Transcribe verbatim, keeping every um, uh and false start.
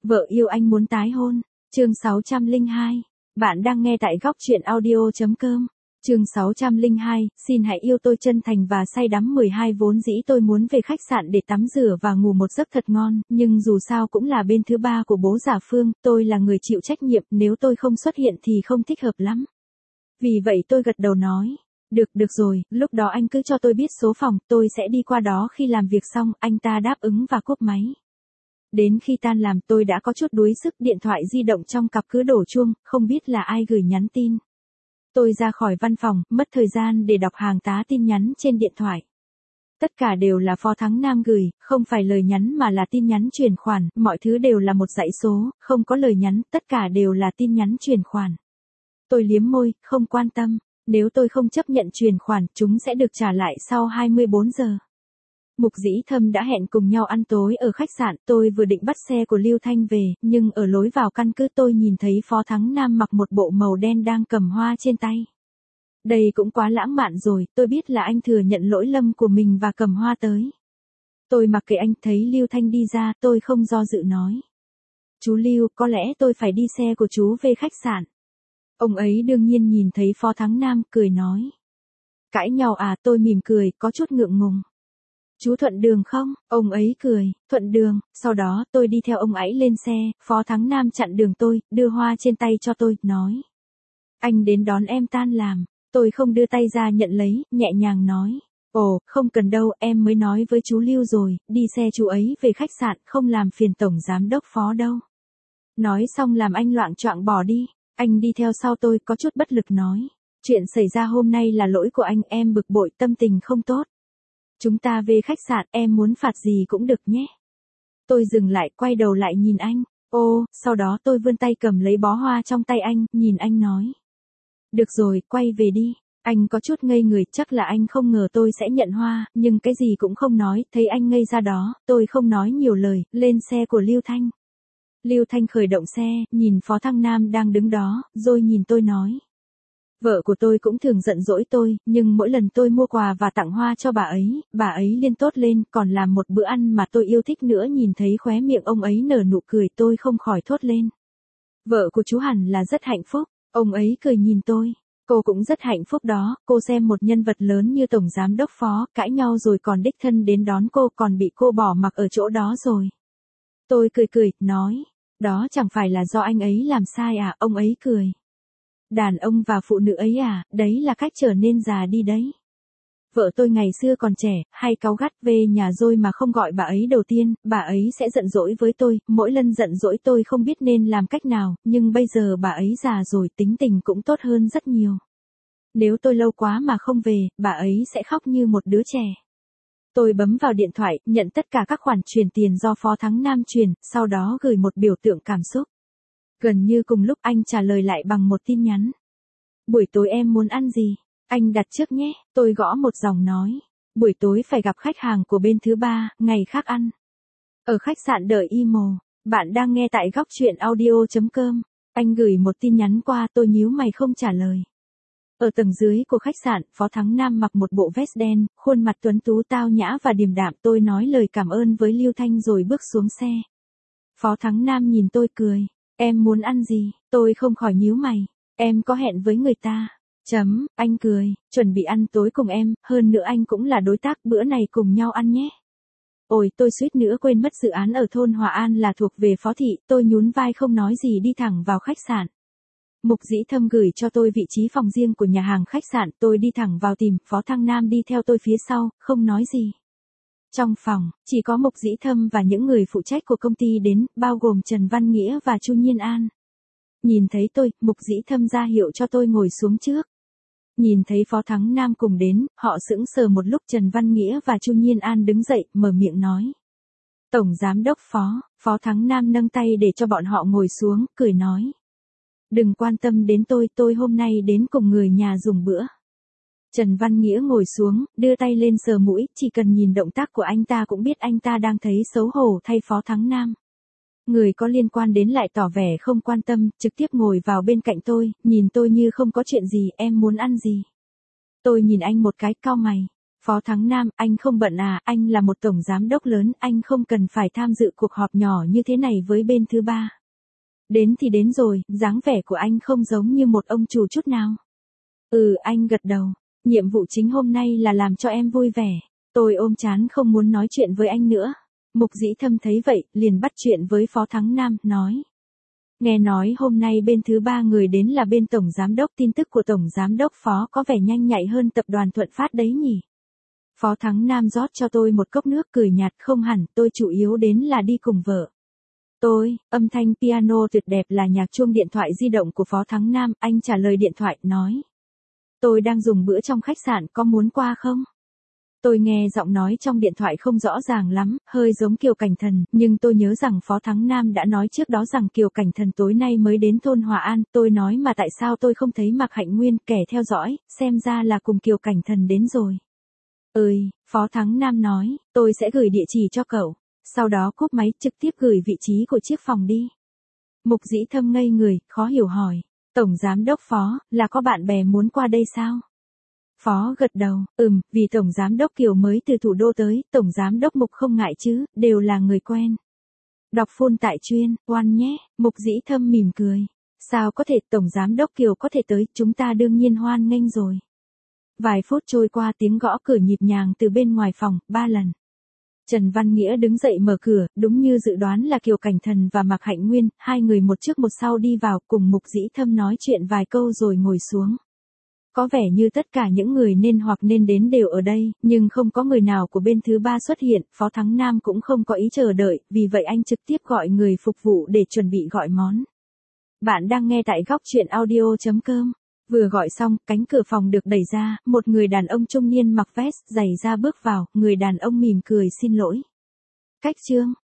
Vợ yêu anh muốn tái hôn. Chương sáu trăm lẻ hai. Bạn đang nghe tại góc truyện audio chấm com. Chương sáu trăm lẻ hai, xin hãy yêu tôi chân thành và say đắm. mười hai Vốn dĩ tôi muốn về khách sạn để tắm rửa và ngủ một giấc thật ngon, nhưng dù sao cũng là bên thứ ba của bố già Phương, tôi là người chịu trách nhiệm, nếu tôi không xuất hiện thì không thích hợp lắm. Vì vậy tôi gật đầu nói, được, được rồi, lúc đó anh cứ cho tôi biết số phòng, tôi sẽ đi qua đó khi làm việc xong. Anh ta đáp ứng và cúp máy. Đến khi tan làm tôi đã có chút đuối sức, điện thoại di động trong cặp cứ đổ chuông, không biết là ai gửi nhắn tin. Tôi ra khỏi văn phòng, mất thời gian để đọc hàng tá tin nhắn trên điện thoại. Tất cả đều là Phó Thắng Nam gửi, không phải lời nhắn mà là tin nhắn chuyển khoản, mọi thứ đều là một dãy số, không có lời nhắn, tất cả đều là tin nhắn chuyển khoản. Tôi liếm môi, không quan tâm, nếu tôi không chấp nhận chuyển khoản, chúng sẽ được trả lại sau hai mươi bốn giờ. Mục Dĩ Thâm đã hẹn cùng nhau ăn tối ở khách sạn, tôi vừa định bắt xe của Lưu Thanh về, nhưng ở lối vào căn cứ tôi nhìn thấy Phó Thắng Nam mặc một bộ màu đen đang cầm hoa trên tay. Đây cũng quá lãng mạn rồi, tôi biết là anh thừa nhận lỗi lầm của mình và cầm hoa tới. Tôi mặc kệ anh, thấy Lưu Thanh đi ra, tôi không do dự nói. Chú Lưu, có lẽ tôi phải đi xe của chú về khách sạn. Ông ấy đương nhiên nhìn thấy Phó Thắng Nam, cười nói. Cãi nhau à? Tôi mỉm cười, có chút ngượng ngùng. Chú thuận đường không? Ông ấy cười, thuận đường. Sau đó tôi đi theo ông ấy lên xe, Phó Thắng Nam chặn đường tôi, đưa hoa trên tay cho tôi, nói. Anh đến đón em tan làm. Tôi không đưa tay ra nhận lấy, nhẹ nhàng nói. Ồ, không cần đâu, em mới nói với chú Lưu rồi, đi xe chú ấy về khách sạn, không làm phiền tổng giám đốc Phó đâu. Nói xong làm anh loạng choạng bỏ đi. Anh đi theo sau tôi, có chút bất lực nói. Chuyện xảy ra hôm nay là lỗi của anh, em bực bội, tâm tình không tốt. Chúng ta về khách sạn, em muốn phạt gì cũng được nhé. Tôi dừng lại, quay đầu lại nhìn anh. Ô, sau đó tôi vươn tay cầm lấy bó hoa trong tay anh, nhìn anh nói. Được rồi, quay về đi. Anh có chút ngây người, chắc là anh không ngờ tôi sẽ nhận hoa, nhưng cái gì cũng không nói, thấy anh ngây ra đó, tôi không nói nhiều lời, lên xe của Lưu Thanh. Lưu Thanh khởi động xe, nhìn Phó Thắng Nam đang đứng đó, rồi nhìn tôi nói. Vợ của tôi cũng thường giận dỗi tôi, nhưng mỗi lần tôi mua quà và tặng hoa cho bà ấy, bà ấy liên tốt lên, còn làm một bữa ăn mà tôi yêu thích nữa. Nhìn thấy khóe miệng ông ấy nở nụ cười, tôi không khỏi thốt lên. Vợ của chú hẳn là rất hạnh phúc. Ông ấy cười nhìn tôi. Cô cũng rất hạnh phúc đó, cô xem một nhân vật lớn như tổng giám đốc Phó, cãi nhau rồi còn đích thân đến đón cô, còn bị cô bỏ mặc ở chỗ đó rồi. Tôi cười cười, nói, đó chẳng phải là do anh ấy làm sai à? Ông ấy cười. Đàn ông và phụ nữ ấy à, đấy là cách trở nên già đi đấy. Vợ tôi ngày xưa còn trẻ, hay cáu gắt, về nhà rồi mà không gọi bà ấy đầu tiên, bà ấy sẽ giận dỗi với tôi, mỗi lần giận dỗi tôi không biết nên làm cách nào, nhưng bây giờ bà ấy già rồi, tính tình cũng tốt hơn rất nhiều. Nếu tôi lâu quá mà không về, bà ấy sẽ khóc như một đứa trẻ. Tôi bấm vào điện thoại, nhận tất cả các khoản chuyển tiền do Phó Thắng Nam chuyển, sau đó gửi một biểu tượng cảm xúc. Gần như cùng lúc anh trả lời lại bằng một tin nhắn. Buổi tối em muốn ăn gì? Anh đặt trước nhé. Tôi gõ một dòng nói. Buổi tối phải gặp khách hàng của bên thứ ba, ngày khác ăn. Ở khách sạn đợi Imo. Bạn đang nghe tại góc truyện audio chấm com. Anh gửi một tin nhắn qua, tôi nhíu mày không trả lời. Ở tầng dưới của khách sạn, Phó Thắng Nam mặc một bộ vest đen, khuôn mặt tuấn tú tao nhã và điềm đạm. Tôi nói lời cảm ơn với Lưu Thanh rồi bước xuống xe. Phó Thắng Nam nhìn tôi cười. Em muốn ăn gì? Tôi không khỏi nhíu mày. Em có hẹn với người ta. Chấm, anh cười, chuẩn bị ăn tối cùng em, hơn nữa anh cũng là đối tác, bữa này cùng nhau ăn nhé. Ôi, tôi suýt nữa quên mất dự án ở thôn Hòa An là thuộc về Phó Thị, tôi nhún vai không nói gì đi thẳng vào khách sạn. Mục Dĩ Thâm gửi cho tôi vị trí phòng riêng của nhà hàng khách sạn, tôi đi thẳng vào tìm, Phó Thắng Nam đi theo tôi phía sau, không nói gì. Trong phòng, chỉ có Mục Dĩ Thâm và những người phụ trách của công ty đến, bao gồm Trần Văn Nghĩa và Chu Nhiên An. Nhìn thấy tôi, Mục Dĩ Thâm ra hiệu cho tôi ngồi xuống trước. Nhìn thấy Phó Thắng Nam cùng đến, họ sững sờ một lúc. Trần Văn Nghĩa và Chu Nhiên An đứng dậy, mở miệng nói. Tổng giám đốc Phó, Phó Thắng Nam nâng tay để cho bọn họ ngồi xuống, cười nói. Đừng quan tâm đến tôi, tôi hôm nay đến cùng người nhà dùng bữa. Trần Văn Nghĩa ngồi xuống, đưa tay lên sờ mũi, chỉ cần nhìn động tác của anh ta cũng biết anh ta đang thấy xấu hổ thay Phó Thắng Nam. Người có liên quan đến lại tỏ vẻ không quan tâm, trực tiếp ngồi vào bên cạnh tôi, nhìn tôi như không có chuyện gì. Em muốn ăn gì? Tôi nhìn anh một cái, cau mày. Phó Thắng Nam, anh không bận à, anh là một tổng giám đốc lớn, anh không cần phải tham dự cuộc họp nhỏ như thế này với bên thứ ba. Đến thì đến rồi, dáng vẻ của anh không giống như một ông chủ chút nào. Ừ, anh gật đầu. Nhiệm vụ chính hôm nay là làm cho em vui vẻ. Tôi ôm chán không muốn nói chuyện với anh nữa. Mục Dĩ Thâm thấy vậy, liền bắt chuyện với Phó Thắng Nam, nói. Nghe nói hôm nay bên thứ ba người đến là bên Tổng Giám đốc, tin tức của Tổng Giám đốc Phó có vẻ nhanh nhạy hơn tập đoàn Thuận Phát đấy nhỉ. Phó Thắng Nam rót cho tôi một cốc nước, cười nhạt, không hẳn, tôi chủ yếu đến là đi cùng vợ. Tôi, âm thanh piano tuyệt đẹp là nhạc chuông điện thoại di động của Phó Thắng Nam, anh trả lời điện thoại, nói. Tôi đang dùng bữa trong khách sạn, có muốn qua không? Tôi nghe giọng nói trong điện thoại không rõ ràng lắm, hơi giống Kiều Cảnh Thần, nhưng tôi nhớ rằng Phó Thắng Nam đã nói trước đó rằng Kiều Cảnh Thần tối nay mới đến thôn Hòa An, tôi nói mà tại sao tôi không thấy Mạc Hạnh Nguyên, kẻ theo dõi, xem ra là cùng Kiều Cảnh Thần đến rồi. Ơi, Phó Thắng Nam nói, tôi sẽ gửi địa chỉ cho cậu, sau đó cúp máy trực tiếp gửi vị trí của chiếc phòng đi. Mục Dĩ Thâm ngây người, khó hiểu hỏi, Tổng Giám đốc Phó, là có bạn bè muốn qua đây sao? Phó gật đầu, ừm, vì Tổng Giám đốc Kiều mới từ thủ đô tới, Tổng Giám đốc Mục không ngại chứ, đều là người quen. Đọc phun tại chuyên, oan nhé, Mục Dĩ Thâm mỉm cười. Sao có thể, Tổng Giám đốc Kiều có thể tới, chúng ta đương nhiên hoan nghênh rồi. Vài phút trôi qua, tiếng gõ cửa nhịp nhàng từ bên ngoài phòng, ba lần. Trần Văn Nghĩa đứng dậy mở cửa, đúng như dự đoán là Kiều Cảnh Thần và Mạc Hạnh Nguyên, hai người một trước một sau đi vào, cùng Mục Dĩ Thâm nói chuyện vài câu rồi ngồi xuống. Có vẻ như tất cả những người nên hoặc nên đến đều ở đây, nhưng không có người nào của bên thứ ba xuất hiện, Phó Thắng Nam cũng không có ý chờ đợi, vì vậy anh trực tiếp gọi người phục vụ để chuẩn bị gọi món. Bạn đang nghe tại góc truyện audio chấm com. Vừa gọi xong, cánh cửa phòng được đẩy ra, một người đàn ông trung niên mặc vest, giày da bước vào, người đàn ông mỉm cười xin lỗi. Cách chương